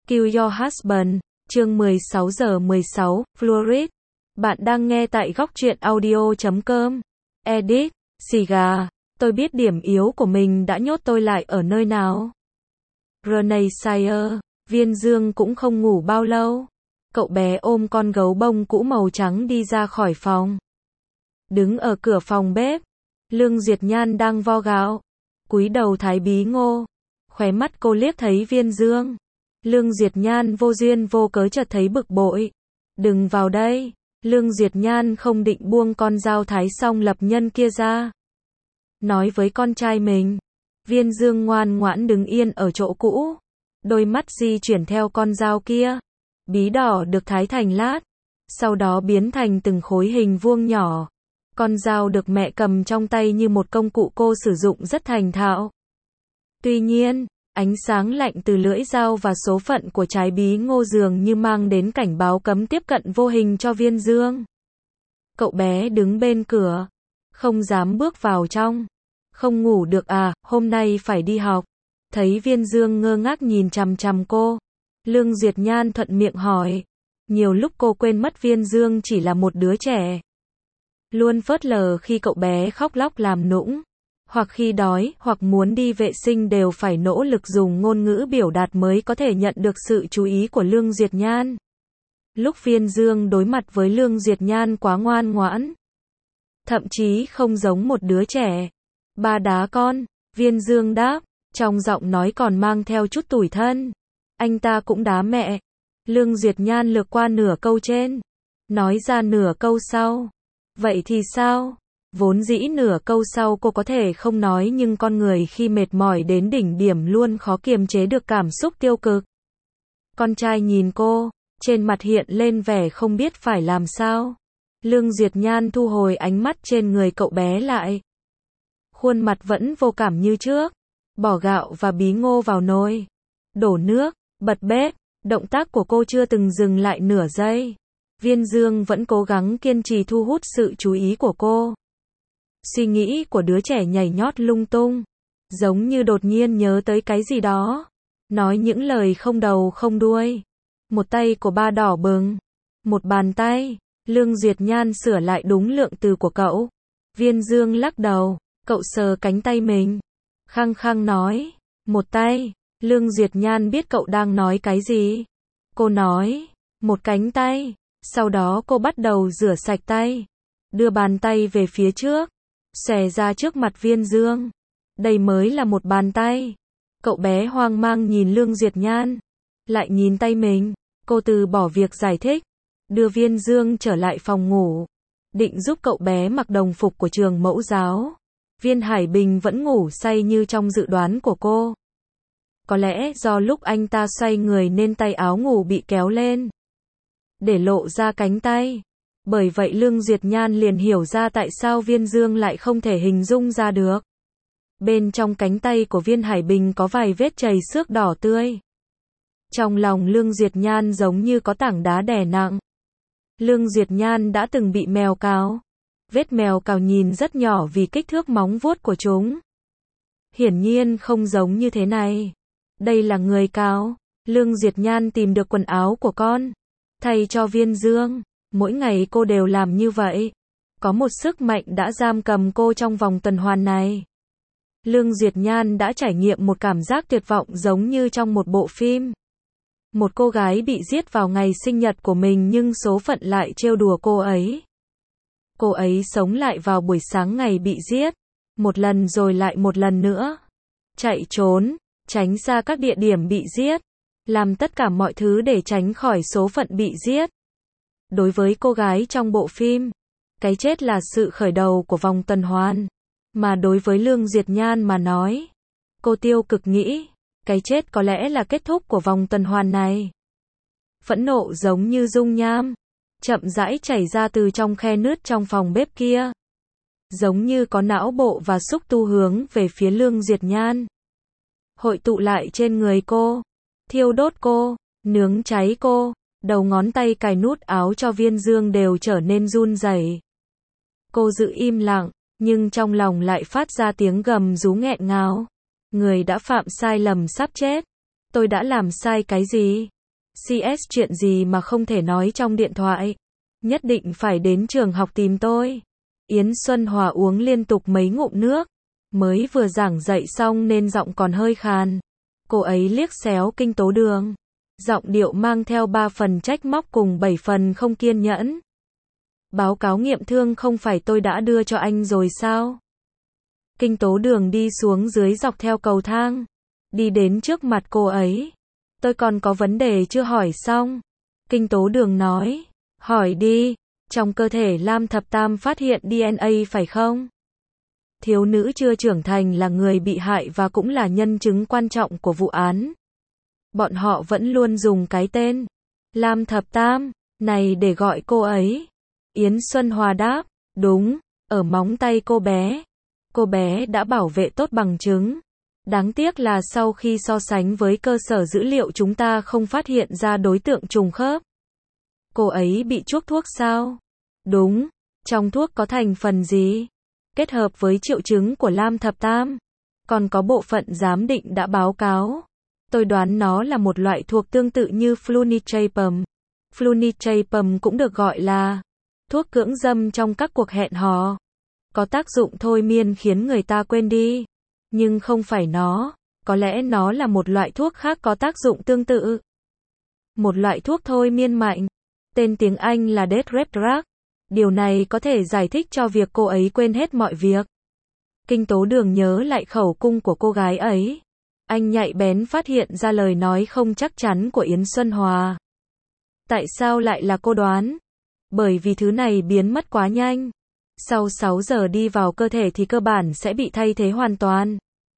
Kill Your Husband, chương 16:16, Fluorid. Bạn đang nghe tại góc truyện audio.com. Edit, xì gà, tôi biết điểm yếu của mình đã nhốt tôi lại ở nơi nào. Renaissance, Viên Dương cũng không ngủ bao lâu. Cậu bé ôm con gấu bông cũ màu trắng đi ra khỏi phòng. Đứng ở cửa phòng bếp, Lương Duyệt Nhan đang vo gạo, cúi đầu thái bí ngô. Khóe mắt cô liếc thấy Viên Dương. Lương Duyệt Nhan vô duyên vô cớ chợt thấy bực bội. Đừng vào đây. Lương Duyệt Nhan không định buông con dao thái xong lập nhân kia ra. Nói với con trai mình. Viên Dương ngoan ngoãn đứng yên ở chỗ cũ. Đôi mắt di chuyển theo con dao kia. Bí đỏ được thái thành lát. Sau đó biến thành từng khối hình vuông nhỏ. Con dao được mẹ cầm trong tay như một công cụ cô sử dụng rất thành thạo. Tuy nhiên, ánh sáng lạnh từ lưỡi dao và số phận của trái bí ngô dường như mang đến cảnh báo cấm tiếp cận vô hình cho Viên Dương. Cậu bé đứng bên cửa, không dám bước vào trong. Không ngủ được à, hôm nay phải đi học. Thấy Viên Dương ngơ ngác nhìn chằm chằm cô, Lương Duyệt Nhan thuận miệng hỏi. Nhiều lúc cô quên mất Viên Dương chỉ là một đứa trẻ. Luôn phớt lờ khi cậu bé khóc lóc làm nũng. Hoặc khi đói, hoặc muốn đi vệ sinh đều phải nỗ lực dùng ngôn ngữ biểu đạt mới có thể nhận được sự chú ý của Lương Duyệt Nhan. Lúc Viên Dương đối mặt với Lương Duyệt Nhan quá ngoan ngoãn. Thậm chí không giống một đứa trẻ. Ba đá con, Viên Dương đáp, trong giọng nói còn mang theo chút tủi thân. Anh ta cũng đá mẹ. Lương Duyệt Nhan lược qua nửa câu trên. Nói ra nửa câu sau. Vậy thì sao? Vốn dĩ nửa câu sau cô có thể không nói nhưng con người khi mệt mỏi đến đỉnh điểm luôn khó kiềm chế được cảm xúc tiêu cực. Con trai nhìn cô, trên mặt hiện lên vẻ không biết phải làm sao. Lương Duyệt Nhan thu hồi ánh mắt trên người cậu bé lại. Khuôn mặt vẫn vô cảm như trước. Bỏ gạo và bí ngô vào nồi. Đổ nước, bật bếp. Động tác của cô chưa từng dừng lại nửa giây. Viên Dương vẫn cố gắng kiên trì thu hút sự chú ý của cô. Suy nghĩ của đứa trẻ nhảy nhót lung tung, giống như đột nhiên nhớ tới cái gì đó, nói những lời không đầu không đuôi. Một tay của ba đỏ bừng, một bàn tay. Lương Duyệt Nhan sửa lại đúng lượng từ của cậu. Viên Dương lắc đầu, cậu sờ cánh tay mình, khăng khăng nói, một tay. Lương Duyệt Nhan biết cậu đang nói cái gì. Cô nói, một cánh tay. Sau đó cô bắt đầu rửa sạch tay, đưa bàn tay về phía trước, xòe ra trước mặt Viên Dương. Đây mới là một bàn tay. Cậu bé hoang mang nhìn Lương Duyệt Nhan, lại nhìn tay mình. Cô từ bỏ việc giải thích, đưa Viên Dương trở lại phòng ngủ, định giúp cậu bé mặc đồng phục của trường mẫu giáo. Viên Hải Bình vẫn ngủ say như trong dự đoán của cô. Có lẽ do lúc anh ta xoay người nên tay áo ngủ bị kéo lên, để lộ ra cánh tay. Bởi vậy Lương Duyệt Nhan liền hiểu ra tại sao Viên Dương lại không thể hình dung ra được. Bên trong cánh tay của Viên Hải Bình có vài vết chày xước đỏ tươi. Trong lòng Lương Duyệt Nhan giống như có tảng đá đè nặng. Lương Duyệt Nhan đã từng bị mèo cào. Vết mèo cào nhìn rất nhỏ vì kích thước móng vuốt của chúng. Hiển nhiên không giống như thế này. Đây là người cào. Lương Duyệt Nhan tìm được quần áo của con, thay cho Viên Dương. Mỗi ngày cô đều làm như vậy. Có một sức mạnh đã giam cầm cô trong vòng tuần hoàn này. Lương Duyệt Nhan đã trải nghiệm một cảm giác tuyệt vọng giống như trong một bộ phim. Một cô gái bị giết vào ngày sinh nhật của mình nhưng số phận lại trêu đùa cô ấy. Cô ấy sống lại vào buổi sáng ngày bị giết. Một lần rồi lại một lần nữa. Chạy trốn, tránh xa các địa điểm bị giết. Làm tất cả mọi thứ để tránh khỏi số phận bị giết. Đối với cô gái trong bộ phim, cái chết là sự khởi đầu của vòng tuần hoàn. Mà đối với Lương Duyệt Nhan mà nói, cô tiêu cực nghĩ, cái chết có lẽ là kết thúc của vòng tuần hoàn này. Phẫn nộ giống như dung nham, chậm rãi chảy ra từ trong khe nứt trong phòng bếp kia. Giống như có não bộ và xúc tu hướng về phía Lương Duyệt Nhan. Hội tụ lại trên người cô, thiêu đốt cô, nướng cháy cô. Đầu ngón tay cài nút áo cho Viên Dương đều trở nên run rẩy. Cô giữ im lặng, nhưng trong lòng lại phát ra tiếng gầm rú nghẹn ngào. Người đã phạm sai lầm sắp chết. Tôi đã làm sai cái gì? CS chuyện gì mà không thể nói trong điện thoại? Nhất định phải đến trường học tìm tôi. Yến Xuân Hòa uống liên tục mấy ngụm nước. Mới vừa giảng dạy xong nên giọng còn hơi khàn. Cô ấy liếc xéo Kinh Tố Đường. Giọng điệu mang theo 3 phần trách móc cùng 7 phần không kiên nhẫn. Báo cáo nghiệm thương không phải tôi đã đưa cho anh rồi sao? Kinh Tố Đường đi xuống dưới dọc theo cầu thang. Đi đến trước mặt cô ấy. Tôi còn có vấn đề chưa hỏi xong. Kinh Tố Đường nói. Hỏi đi. Trong cơ thể Lam Thập Tam phát hiện DNA phải không? Thiếu nữ chưa trưởng thành là người bị hại và cũng là nhân chứng quan trọng của vụ án. Bọn họ vẫn luôn dùng cái tên Lam Thập Tam này để gọi cô ấy. Yến Xuân Hòa đáp. Đúng, ở móng tay cô bé. Cô bé đã bảo vệ tốt bằng chứng. Đáng tiếc là sau khi so sánh với cơ sở dữ liệu chúng ta không phát hiện ra đối tượng trùng khớp. Cô ấy bị chuốc thuốc sao? Đúng. Trong thuốc có thành phần gì? Kết hợp với triệu chứng của Lam Thập Tam. Còn có bộ phận giám định đã báo cáo. Tôi đoán nó là một loại thuốc tương tự như flunitrazepam. Flunitrazepam cũng được gọi là thuốc cưỡng dâm trong các cuộc hẹn hò. Có tác dụng thôi miên khiến người ta quên đi. Nhưng không phải nó. Có lẽ nó là một loại thuốc khác có tác dụng tương tự. Một loại thuốc thôi miên mạnh. Tên tiếng Anh là Death Rep Drug. Điều này có thể giải thích cho việc cô ấy quên hết mọi việc. Kinh Tố Đường nhớ lại khẩu cung của cô gái ấy. Anh nhạy bén phát hiện ra lời nói không chắc chắn của Yến Xuân Hòa. Tại sao lại là cô đoán? Bởi vì thứ này biến mất quá nhanh. Sau 6 giờ đi vào cơ thể thì cơ bản sẽ bị thay thế hoàn toàn.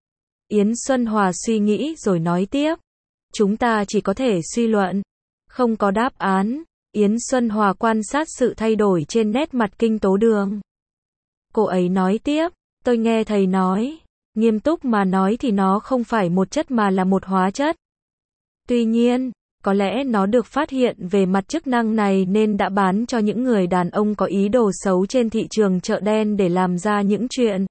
Yến Xuân Hòa suy nghĩ rồi nói tiếp. Chúng ta chỉ có thể suy luận. Không có đáp án. Yến Xuân Hòa quan sát sự thay đổi trên nét mặt Kinh Tố Đường. Cô ấy nói tiếp. Tôi nghe thầy nói. Nghiêm túc mà nói thì nó không phải một chất mà là một hóa chất. Tuy nhiên, có lẽ nó được phát hiện về mặt chức năng này nên đã bán cho những người đàn ông có ý đồ xấu trên thị trường chợ đen để làm ra những chuyện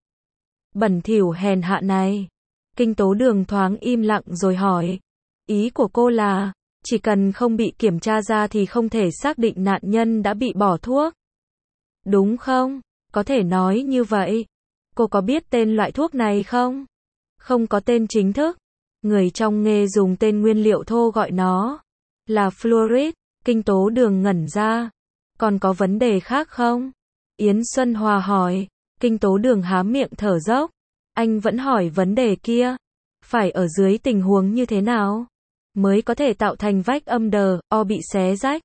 bẩn thỉu hèn hạ này. Kinh Tố Đường thoáng im lặng rồi hỏi. Ý của cô là, chỉ cần không bị kiểm tra ra thì không thể xác định nạn nhân đã bị bỏ thuốc. Đúng không? Có thể nói như vậy. Cô có biết tên loại thuốc này không? Không có tên chính thức. Người trong nghề dùng tên nguyên liệu thô gọi nó là fluoride. Kinh Tố Đường ngẩn ra. Còn có vấn đề khác không? Yến Xuân Hòa hỏi. Kinh Tố Đường há miệng thở dốc. Anh vẫn hỏi vấn đề kia. Phải ở dưới tình huống như thế nào mới có thể tạo thành vách âm đờ, o bị xé rách?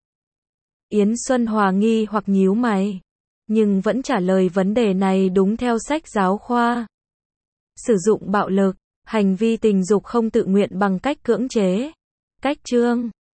Yến Xuân Hòa nghi hoặc nhíu mày. Nhưng vẫn trả lời vấn đề này đúng theo sách giáo khoa. Sử dụng bạo lực, hành vi tình dục không tự nguyện bằng cách cưỡng chế. Cách chương